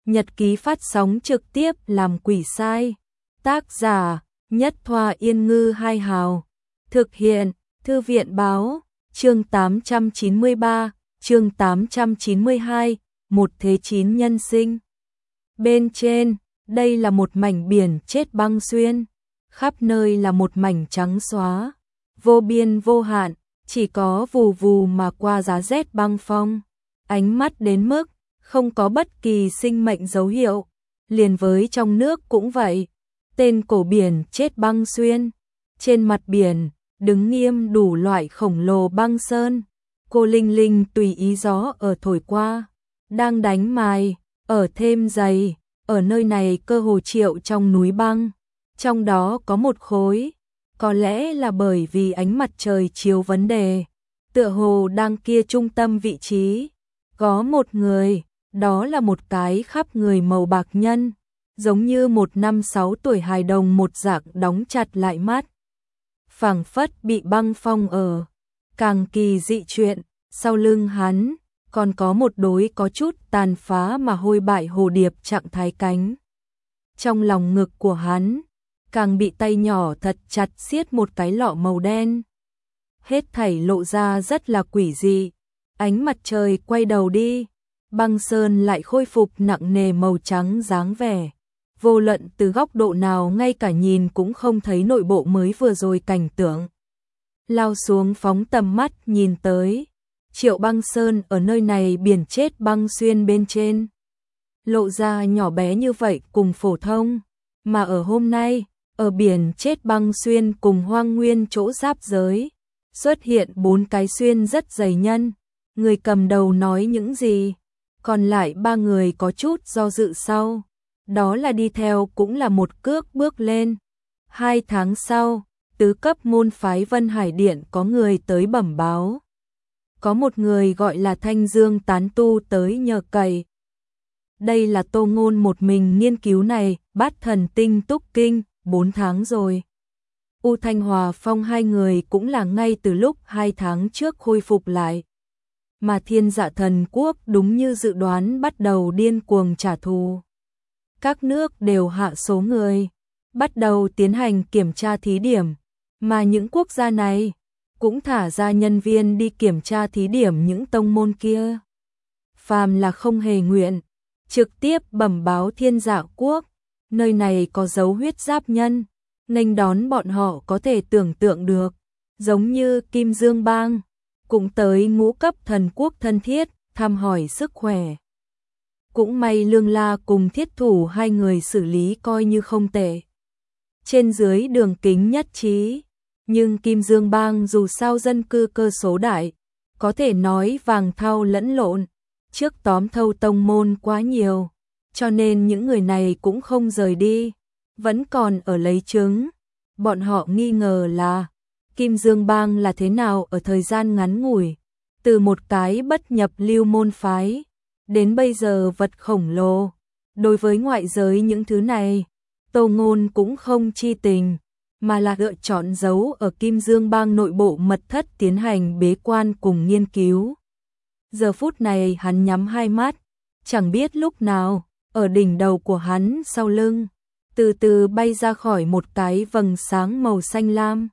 Nhật ký phát sóng trực tiếp làm quỷ sai. Tác giả Nhất Thoa Yên Ngư Hai Hào. Thực hiện Thư viện Báo. Chương 893, chương 892, một thế chín nhân sinh. Bên trên, đây là một mảnh biển chết băng xuyên. Khắp nơi là một mảnh trắng xóa. Vô biên vô hạn, chỉ có vù vù mà qua giá rét băng phong. Ánh mắt đến mức không có bất kỳ sinh mệnh dấu hiệu. Liền với trong nước cũng vậy. Tên cổ biển chết băng xuyên. Trên mặt biển, đứng nghiêm đủ loại khổng lồ băng sơn. Cô linh linh tùy ý gió ở thổi qua. Đang đánh mài, ở thêm dày. Ở nơi này cơ hồ triệu trong núi băng. Trong đó có một khối. Có lẽ là bởi vì ánh mặt trời chiếu vấn đề. Tựa hồ đang kia trung tâm vị trí. Có một người, đó là một cái khắp người màu bạc nhân. Giống như một 5-6 tuổi hài đồng một dạng đóng chặt lại mắt. Phảng phất bị băng phong ở. Càng kỳ dị chuyện, sau lưng hắn, còn có một đối có chút tàn phá mà hôi bại hồ điệp trạng thái cánh. Trong lòng ngực của hắn, càng bị tay nhỏ thật chặt siết một cái lọ màu đen. Hết thảy lộ ra rất là quỷ dị. Ánh mặt trời quay đầu đi, băng sơn lại khôi phục nặng nề màu trắng dáng vẻ. Vô luận từ góc độ nào ngay cả nhìn cũng không thấy nội bộ mới vừa rồi cảnh tượng. Lao xuống phóng tầm mắt nhìn tới. Triệu băng sơn ở nơi này biển chết băng xuyên bên trên. Lộ ra nhỏ bé như vậy cùng phổ thông. Mà ở hôm nay, ở biển chết băng xuyên cùng hoang nguyên chỗ giáp giới. Xuất hiện 4 cái xuyên rất dày nhân. Người cầm đầu nói những gì. Còn lại 3 người có chút do dự sau. Đó là đi theo cũng là một cước bước lên. 2 tháng sau, tứ cấp môn phái Vân Hải Điện có người tới bẩm báo. Có một người gọi là Thanh Dương tán tu tới nhờ cậy. Đây là Tô Ngôn một mình nghiên cứu này, Bát Thần Tinh Túc Kinh, 4 tháng rồi. U Thanh Hòa Phong hai người cũng là ngay từ lúc 2 tháng trước khôi phục lại. Mà Thiên Dạ Thần Quốc đúng như dự đoán bắt đầu điên cuồng trả thù. Các nước đều hạ số người, bắt đầu tiến hành kiểm tra thí điểm, mà những quốc gia này cũng thả ra nhân viên đi kiểm tra thí điểm những tông môn kia. Phàm là không hề nguyện, trực tiếp bẩm báo Thiên Dạ Quốc, nơi này có dấu huyết giáp nhân, nghênh đón bọn họ có thể tưởng tượng được, giống như Kim Dương Bang, cũng tới ngũ cấp thần quốc thân thiết, thăm hỏi sức khỏe. Cũng may Lương La cùng Thiết Thủ hai người xử lý coi như không tệ. Trên dưới đường kính nhất trí, nhưng Kim Dương Bang dù sao dân cư cơ số đại, có thể nói vàng thau lẫn lộn, trước tóm thâu tông môn quá nhiều, cho nên những người này cũng không rời đi, vẫn còn ở lấy trứng. Bọn họ nghi ngờ là Kim Dương Bang là thế nào ở thời gian ngắn ngủi, từ một cái bất nhập lưu môn phái đến bây giờ vật khổng lồ. Đối với ngoại giới những thứ này, Tô Ngôn cũng không chi tình, mà là lựa chọn giấu ở Kim Dương Bang nội bộ mật thất tiến hành bế quan cùng nghiên cứu. Giờ phút này hắn nhắm hai mắt, chẳng biết lúc nào, ở đỉnh đầu của hắn sau lưng, từ từ bay ra khỏi một cái vầng sáng màu xanh lam,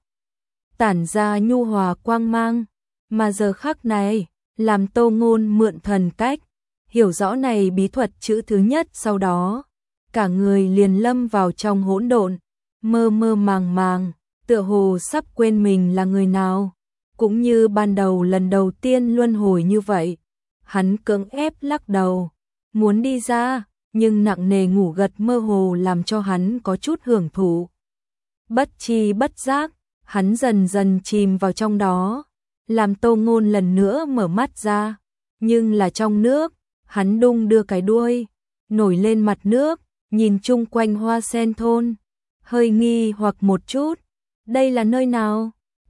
tản ra nhu hòa quang mang, mà giờ khắc này, làm Tô Ngôn mượn thần cách, hiểu rõ này bí thuật chữ thứ nhất, sau đó, cả người liền lâm vào trong hỗn độn, mơ mơ màng màng, tựa hồ sắp quên mình là người nào, cũng như ban đầu lần đầu tiên luân hồi như vậy. Hắn cưỡng ép lắc đầu, muốn đi ra, nhưng nặng nề ngủ gật mơ hồ làm cho hắn có chút hưởng thụ. Bất chi bất giác, hắn dần dần chìm vào trong đó, làm Tô Ngôn lần nữa mở mắt ra, nhưng là trong nước. Hắn đung đưa cái đuôi, nổi lên mặt nước, nhìn chung quanh hoa sen thôn, hơi nghi hoặc một chút. Đây là nơi nào?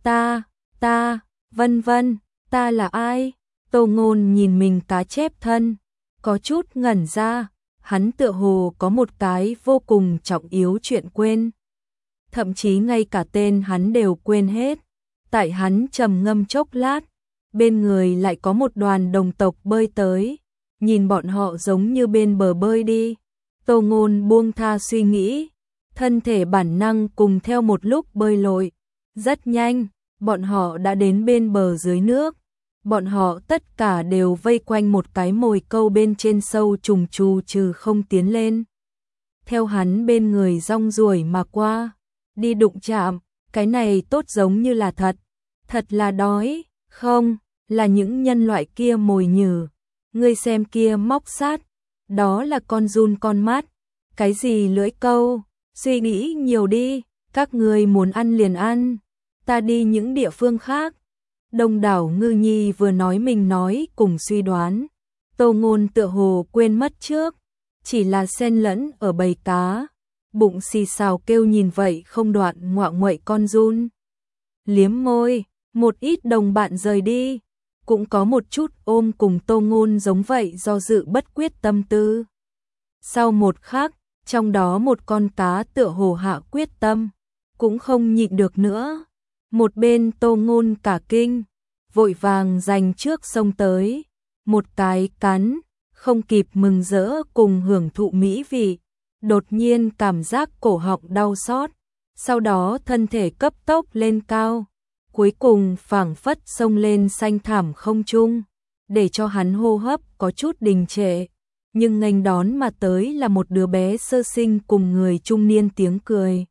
Vân vân, ta là ai? Tô Ngôn nhìn mình cá chép thân, có chút ngẩn ra, hắn tựa hồ có một cái vô cùng trọng yếu chuyện quên. Thậm chí ngay cả tên hắn đều quên hết. Tại hắn trầm ngâm chốc lát, bên người lại có một đoàn đồng tộc bơi tới. nhìn bọn họ giống như bên bờ bơi đi. Tô Ngôn buông tha suy nghĩ, thân thể bản năng cùng theo một lúc bơi lội. Rất nhanh, bọn họ đã đến bên bờ dưới nước. Bọn họ tất cả đều vây quanh một cái mồi câu bên trên sâu trùng trù trừ không tiến lên. Theo hắn bên người rong ruổi mà qua, đi đụng chạm, cái này tốt giống như là thật. Thật là đói, không, là những nhân loại kia mồi nhử. Ngươi xem kia móc sát, đó là con giun con mát. Cái gì lưỡi câu, suy nghĩ nhiều đi, các ngươi muốn ăn liền ăn, ta đi những địa phương khác. Đông đảo ngư nhi vừa nói mình nói cùng suy đoán. Tô Ngôn tựa hồ quên mất trước, chỉ là xen lẫn ở bầy cá. Bụng xì xào kêu nhìn vậy không đoạn ngoạ nguậy con giun. Liếm môi, một ít đồng bạn rời đi. Cũng có một chút ôm cùng Tô Ngôn giống vậy do dự bất quyết tâm tư. Sau một khắc, trong đó một con cá tựa hồ hạ quyết tâm, cũng không nhịn được nữa. Một bên Tô Ngôn cả kinh, vội vàng giành trước xông tới, một cái cắn, không kịp mừng rỡ cùng hưởng thụ mỹ vị, đột nhiên cảm giác cổ họng đau xót, sau đó thân thể cấp tốc lên cao, cuối cùng phảng phất xông lên xanh thảm không trung, để cho hắn hô hấp có chút đình trệ, nhưng nghênh đón mà tới là một đứa bé sơ sinh cùng người trung niên tiếng cười.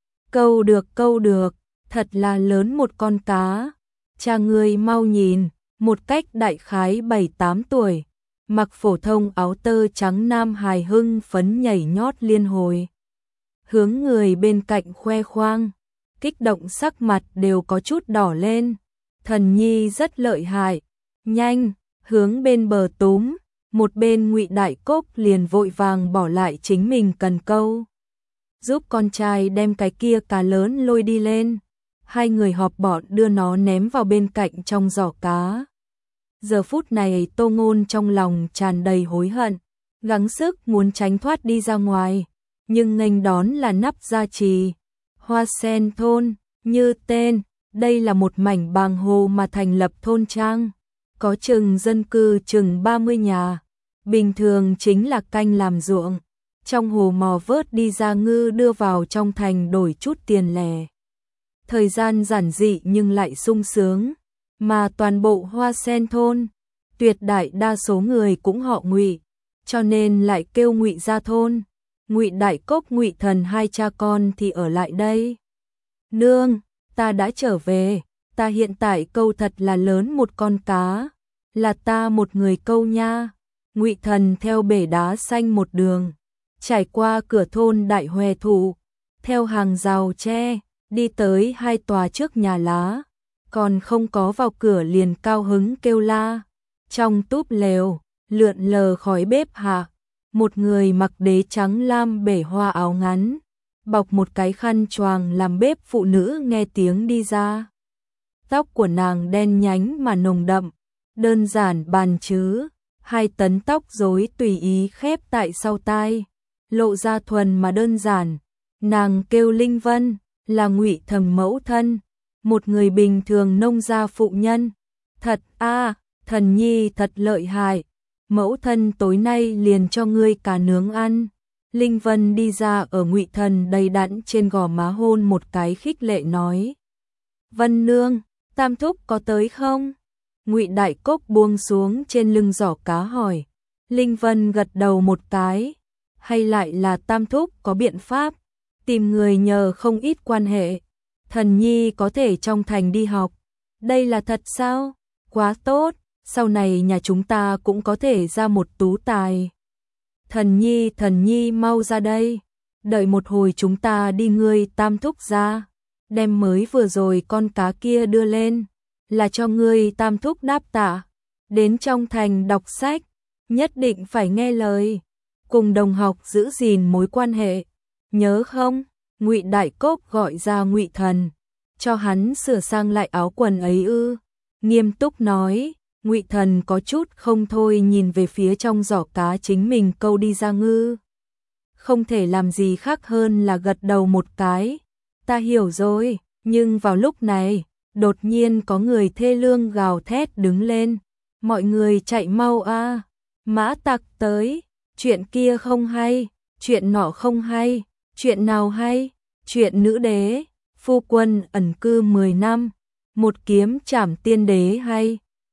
Câu được, thật là lớn một con cá. Cha ngươi mau nhìn, một cách đại khái 7-8 tuổi, mặc phổ thông áo tơ trắng nam hài hưng phấn nhảy nhót liên hồi. Hướng người bên cạnh khoe khoang, kích động sắc mặt đều có chút đỏ lên. Thần nhi rất lợi hại, nhanh, hướng bên bờ túm, một bên Ngụy Đại Cốc liền vội vàng bỏ lại chính mình cần câu. Giúp con trai đem cái kia cá lớn lôi đi lên. Hai người họp bọn đưa nó ném vào bên cạnh trong giỏ cá. Giờ phút này Tô Ngôn trong lòng tràn đầy hối hận, gắng sức muốn tránh thoát đi ra ngoài, nhưng nghênh đón là nắp gia trì. Hoa Sen thôn, như tên, đây là một mảnh bàng hồ mà thành lập thôn trang, có chừng dân cư chừng 30 nhà, bình thường chính là canh làm ruộng, trong hồ mò vớt đi ra ngư đưa vào trong thành đổi chút tiền lẻ. Thời gian giản dị nhưng lại sung sướng, mà toàn bộ Hoa Sen thôn, tuyệt đại đa số người cũng họ Ngụy, cho nên lại kêu Ngụy gia thôn. Ngụy Đại Cốc, Ngụy Thần hai cha con thì ở lại đây. Nương, ta đã trở về, ta hiện tại câu thật là lớn một con cá, là ta một người câu nha. Ngụy Thần theo bể đá xanh một đường, trải qua cửa thôn Đại Hòe Thụ, theo hàng rào tre, đi tới hai tòa trước nhà lá, còn không có vào cửa liền cao hứng kêu la. Trong túp lều, lượn lờ khói bếp hạ, một người mặc đế trắng lam bể hoa áo ngắn, bọc một cái khăn choàng làm bếp phụ nữ nghe tiếng đi ra. Tóc của nàng đen nhánh mà nồng đậm, đơn giản bàn chứ, 2 tấn tóc rối tùy ý khép tại sau tai, lộ ra thuần mà đơn giản. Nàng kêu Linh Vân, là Ngụy Thẩm mẫu thân, một người bình thường nông gia phụ nhân. Thật a, Thần nhi thật lợi hại, mẫu thân tối nay liền cho ngươi cá nướng ăn. Linh Vân đi ra ở Ngụy Thần đầy đặn trên gò má hôn một cái khích lệ nói. Vân nương, Tam thúc có tới không? Ngụy Đại Cốc buông xuống trên lưng giỏ cá hỏi. Linh Vân gật đầu một cái, hay lại là Tam thúc có biện pháp, tìm người nhờ không ít quan hệ. Thần nhi có thể trong thành đi học. Đây là thật sao? Quá tốt, sau này nhà chúng ta cũng có thể ra một tú tài. Thần nhi mau ra đây, đợi một hồi chúng ta đi ngươi Tam thúc ra, đem mới vừa rồi con cá kia đưa lên, là cho ngươi Tam thúc đáp tạ. Đến trong thành đọc sách, nhất định phải nghe lời, cùng đồng học giữ gìn mối quan hệ, nhớ không? Ngụy Đại Cốc gọi ra Ngụy Thần, cho hắn sửa sang lại áo quần ấy ư? Nghiêm túc nói. Ngụy Thần có chút không thôi nhìn về phía trong giỏ cá chính mình câu đi ra ngư. Không thể làm gì khác hơn là gật đầu một cái. Ta hiểu rồi, nhưng vào lúc này, đột nhiên có người thê lương gào thét đứng lên. Mọi người chạy mau a, Mã Tặc tới, chuyện kia không hay, chuyện nọ không hay, chuyện nào hay, chuyện nữ đế, phu quân ẩn cư 10 năm, một kiếm trảm tiên đế hay.